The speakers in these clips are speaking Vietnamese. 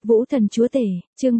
Vũ thần chúa tể, chương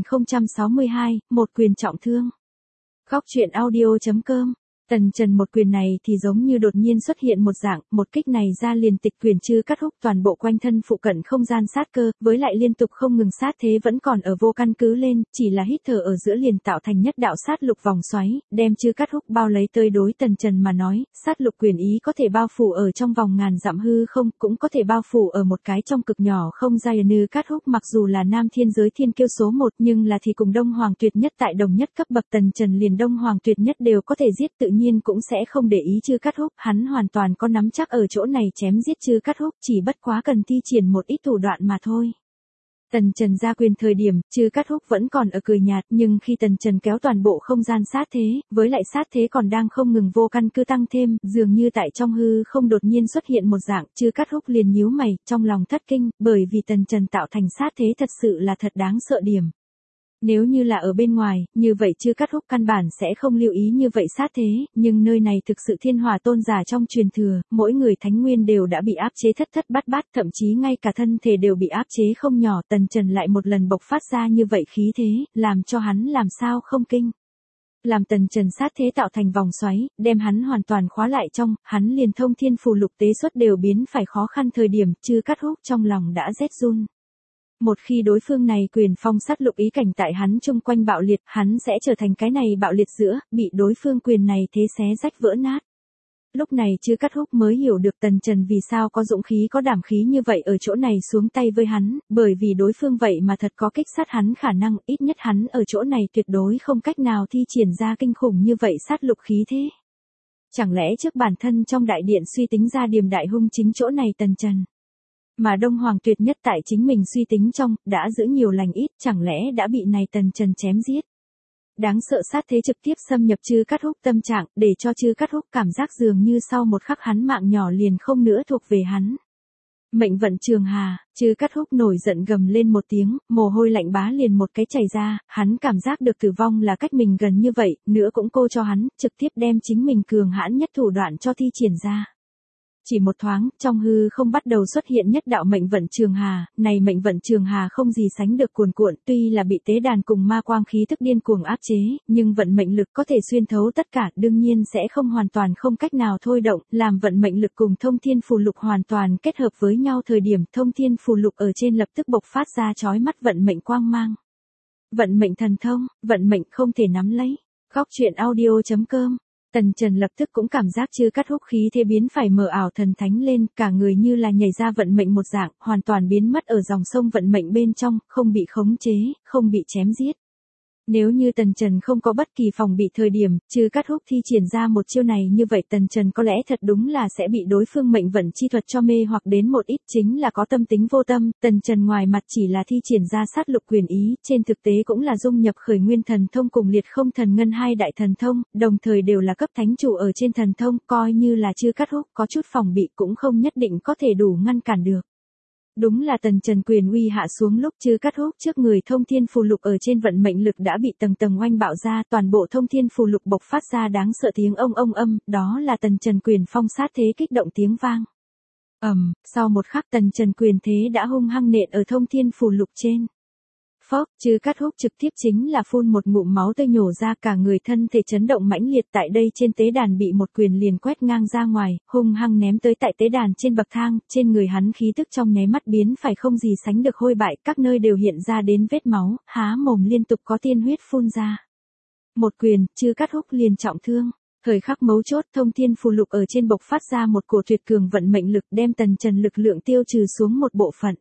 3062, một quyền trọng thương. Góc truyện audio.com. Tần Trần một quyền này thì giống như đột nhiên xuất hiện một dạng, một kích này ra liền tịch quyền chư cắt húc toàn bộ quanh thân phụ cận không gian sát cơ, với lại liên tục không ngừng sát thế vẫn còn ở vô căn cứ lên, chỉ là hít thở ở giữa liền tạo thành nhất đạo sát lục vòng xoáy, đem chư cắt húc bao lấy tơi đối Tần Trần mà nói, sát lục quyền ý có thể bao phủ ở trong vòng ngàn dặm hư không, cũng có thể bao phủ ở một cái trong cực nhỏ không gian như cắt húc mặc dù là nam thiên giới thiên kiêu số 1 nhưng là thì cùng Đông Hoàng tuyệt nhất tại đồng nhất cấp bậc Tần Trần liền Đông Hoàng tuyệt nhất đều có thể giết tự nhiên cũng sẽ không để ý chư cắt húc, hắn hoàn toàn có nắm chắc ở chỗ này chém giết chư cắt húc, chỉ bất quá cần thi triển một ít thủ đoạn mà thôi. Tần Trần ra quyền thời điểm, chư cắt húc vẫn còn ở cười nhạt, nhưng khi Tần Trần kéo toàn bộ không gian sát thế, với lại sát thế còn đang không ngừng vô căn cứ tăng thêm, dường như tại trong hư không đột nhiên xuất hiện một dạng, chư cắt húc liền nhíu mày, trong lòng thất kinh, bởi vì Tần Trần tạo thành sát thế thật sự là thật đáng sợ điểm. Nếu như là ở bên ngoài, như vậy chư cắt húc căn bản sẽ không lưu ý như vậy sát thế, nhưng nơi này thực sự thiên hỏa tôn giả trong truyền thừa, mỗi người thánh nguyên đều đã bị áp chế thất thất bát bát, thậm chí ngay cả thân thể đều bị áp chế không nhỏ, Tần Trần lại một lần bộc phát ra như vậy khí thế, làm cho hắn làm sao không kinh. Làm Tần Trần sát thế tạo thành vòng xoáy, đem hắn hoàn toàn khóa lại trong, hắn liền thông thiên phù lục tế xuất đều biến phải khó khăn thời điểm, chư cắt húc trong lòng đã rét run. Một khi đối phương này quyền phong sát lục ý cảnh tại hắn chung quanh bạo liệt, hắn sẽ trở thành cái này bạo liệt giữa, bị đối phương quyền này thế xé rách vỡ nát. Lúc này chư cắt húc mới hiểu được Tần Trần vì sao có dũng khí có đảm khí như vậy ở chỗ này xuống tay với hắn, bởi vì đối phương vậy mà thật có kích sát hắn khả năng, ít nhất hắn ở chỗ này tuyệt đối không cách nào thi triển ra kinh khủng như vậy sát lục khí thế. Chẳng lẽ trước bản thân trong đại điện suy tính ra điềm đại hung chính chỗ này Tần Trần. Mà Đông Hoàng tuyệt nhất tại chính mình suy tính trong, đã giữ nhiều lành ít, chẳng lẽ đã bị này Tần Trần chém giết. Đáng sợ sát thế trực tiếp xâm nhập chư cắt húc tâm trạng, để cho chư cắt húc cảm giác dường như sau một khắc hắn mạng nhỏ liền không nữa thuộc về hắn. Mệnh vận trường hà, chư cắt húc nổi giận gầm lên một tiếng, mồ hôi lạnh bá liền một cái chảy ra, hắn cảm giác được tử vong là cách mình gần như vậy, nữa cũng cô cho hắn, trực tiếp đem chính mình cường hãn nhất thủ đoạn cho thi triển ra. Chỉ một thoáng, trong hư không bắt đầu xuất hiện nhất đạo mệnh vận trường hà, này mệnh vận trường hà không gì sánh được cuồn cuộn, tuy là bị tế đàn cùng ma quang khí tức điên cuồng áp chế, nhưng vận mệnh lực có thể xuyên thấu tất cả, đương nhiên sẽ không hoàn toàn không cách nào thôi động, làm vận mệnh lực cùng thông thiên phù lục hoàn toàn kết hợp với nhau thời điểm, thông thiên phù lục ở trên lập tức bộc phát ra chói mắt vận mệnh quang mang. Vận mệnh thần thông, vận mệnh không thể nắm lấy. Góc truyện audio.com. Tần Trần lập tức cũng cảm giác chư cắt húc khí thế biến phải mờ ảo thần thánh lên, cả người như là nhảy ra vận mệnh một dạng, hoàn toàn biến mất ở dòng sông vận mệnh bên trong, không bị khống chế, không bị chém giết. Nếu như Tần Trần không có bất kỳ phòng bị thời điểm, chư cắt húc thi triển ra một chiêu này như vậy Tần Trần có lẽ thật đúng là sẽ bị đối phương mệnh vận chi thuật cho mê hoặc đến một ít, chính là có tâm tính vô tâm, Tần Trần ngoài mặt chỉ là thi triển ra sát lục quyền ý, trên thực tế cũng là dung nhập khởi nguyên thần thông cùng liệt không thần ngân hai đại thần thông, đồng thời đều là cấp thánh chủ ở trên thần thông, coi như là chư cắt húc có chút phòng bị cũng không nhất định có thể đủ ngăn cản được. Đúng là Tần Trần quyền uy hạ xuống lúc chư cắt húc trước người thông thiên phù lục ở trên vận mệnh lực đã bị tầng tầng oanh bạo ra, toàn bộ thông thiên phù lục bộc phát ra đáng sợ tiếng ông âm, đó là Tần Trần quyền phong sát thế kích động tiếng vang. Sau một khắc Tần Trần quyền thế đã hung hăng nện ở thông thiên phù lục trên. Phốc, chư cắt húc trực tiếp chính là phun một ngụm máu tươi nhổ ra, cả người thân thể chấn động mãnh liệt, tại đây trên tế đàn bị một quyền liền quét ngang ra ngoài, hung hăng ném tới tại tế đàn trên bậc thang, trên người hắn khí tức trong nháy mắt biến phải không gì sánh được hôi bại, các nơi đều hiện ra đến vết máu, há mồm liên tục có tiên huyết phun ra. Một quyền, chư cắt húc liền trọng thương. Thời khắc mấu chốt thông thiên phù lục ở trên bộc phát ra một cổ tuyệt cường vận mệnh lực đem Tần Trần lực lượng tiêu trừ xuống một bộ phận.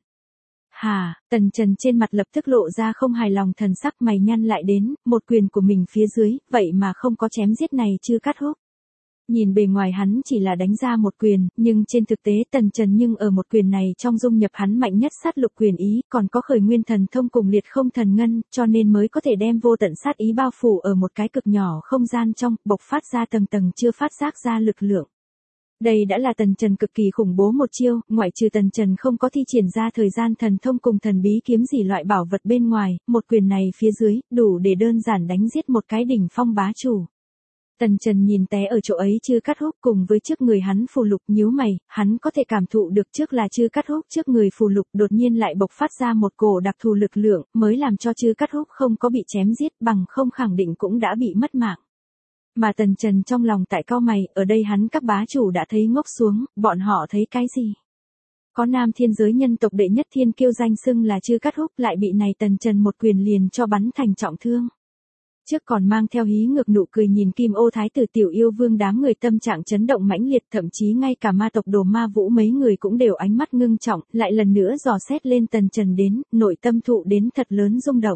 Tần Trần trên mặt lập tức lộ ra không hài lòng thần sắc, mày nhăn lại đến, một quyền của mình phía dưới, vậy mà không có chém giết này chư cắt húc. Nhìn bề ngoài hắn chỉ là đánh ra một quyền, nhưng trên thực tế Tần Trần nhưng ở một quyền này trong dung nhập hắn mạnh nhất sát lục quyền ý, còn có khởi nguyên thần thông cùng liệt không thần ngân, cho nên mới có thể đem vô tận sát ý bao phủ ở một cái cực nhỏ không gian trong, bộc phát ra tầng tầng chưa phát giác ra lực lượng. Đây đã là Tần Trần cực kỳ khủng bố một chiêu, ngoại trừ Tần Trần không có thi triển ra thời gian thần thông cùng thần bí kiếm gì loại bảo vật bên ngoài, một quyền này phía dưới, đủ để đơn giản đánh giết một cái đỉnh phong bá chủ. Tần Trần nhìn té ở chỗ ấy Chư Cát Húc cùng với trước người hắn phù lục, nhíu mày, hắn có thể cảm thụ được trước là Chư Cát Húc trước người phù lục đột nhiên lại bộc phát ra một cổ đặc thù lực lượng, mới làm cho Chư Cát Húc không có bị chém giết, bằng không khẳng định cũng đã bị mất mạng. Mà Tần Trần trong lòng tại cau mày, ở đây hắn các bá chủ đã thấy ngốc xuống, bọn họ thấy cái gì? Có nam thiên giới nhân tộc đệ nhất thiên kiêu danh xưng là Chư Cát Húc, lại bị này Tần Trần một quyền liền cho bắn thành trọng thương. Trước còn mang theo hí ngược nụ cười nhìn Kim Ô Thái tử Tiểu Yêu Vương, đám người tâm trạng chấn động mãnh liệt, thậm chí ngay cả ma tộc Đồ Ma Vũ mấy người cũng đều ánh mắt ngưng trọng, lại lần nữa dò xét lên Tần Trần đến, nội tâm thụ đến thật lớn rung động.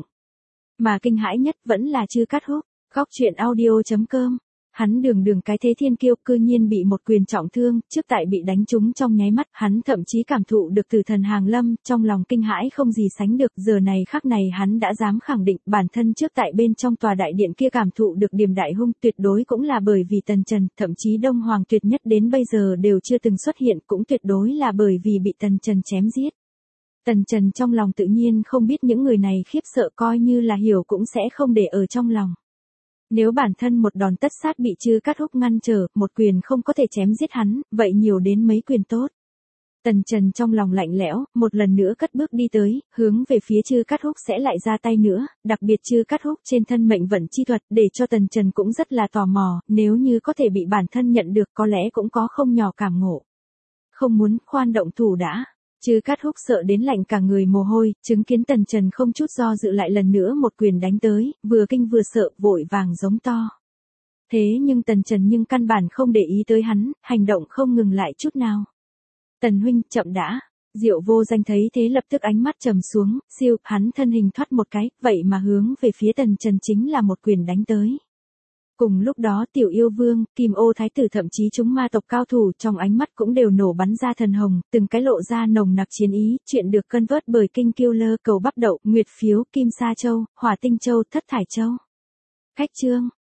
Mà kinh hãi nhất vẫn là Chư Cát Húc. Góc truyện audio.com. Hắn đường cái thế thiên kiêu cư nhiên bị một quyền trọng thương, trước tại bị đánh trúng trong nháy mắt, hắn thậm chí cảm thụ được tử thần hàng lâm, trong lòng kinh hãi không gì sánh được, giờ này khắc này hắn đã dám khẳng định bản thân trước tại bên trong tòa đại điện kia cảm thụ được điểm đại hung tuyệt đối cũng là bởi vì Tần Trần, thậm chí Đông Hoàng tuyệt nhất đến bây giờ đều chưa từng xuất hiện, cũng tuyệt đối là bởi vì bị Tần Trần chém giết. Tần Trần trong lòng tự nhiên không biết những người này khiếp sợ, coi như là hiểu cũng sẽ không để ở trong lòng. Nếu bản thân một đòn tất sát bị Chư Cát Húc ngăn trở, một quyền không có thể chém giết hắn, vậy nhiều đến mấy quyền tốt. Tần Trần trong lòng lạnh lẽo, một lần nữa cất bước đi tới, hướng về phía Chư Cát Húc sẽ lại ra tay nữa, đặc biệt Chư Cát Húc trên thân mệnh vận chi thuật, để cho Tần Trần cũng rất là tò mò, nếu như có thể bị bản thân nhận được có lẽ cũng có không nhỏ cảm ngộ. Không muốn, khoan động thủ đã. Chư Cát Húc sợ đến lạnh cả người mồ hôi, chứng kiến Tần Trần không chút do dự lại lần nữa một quyền đánh tới, vừa kinh vừa sợ, vội vàng giống to. Thế nhưng Tần Trần nhưng căn bản không để ý tới hắn, hành động không ngừng lại chút nào. Tần huynh, chậm đã. Diệu Vô Danh thấy thế lập tức ánh mắt trầm xuống, siêu, hắn thân hình thoát một cái, vậy mà hướng về phía Tần Trần chính là một quyền đánh tới. Cùng lúc đó Tiểu Yêu Vương, Kim Ô Thái tử thậm chí chúng ma tộc cao thủ trong ánh mắt cũng đều nổ bắn ra thần hồng, từng cái lộ ra nồng nặc chiến ý, chuyện được cân vớt bởi Kinh Kiêu Lơ, Cầu Bắp Đậu, Nguyệt Phiếu, Kim Sa Châu, Hỏa Tinh Châu, Thất Thải Châu. Khách chương.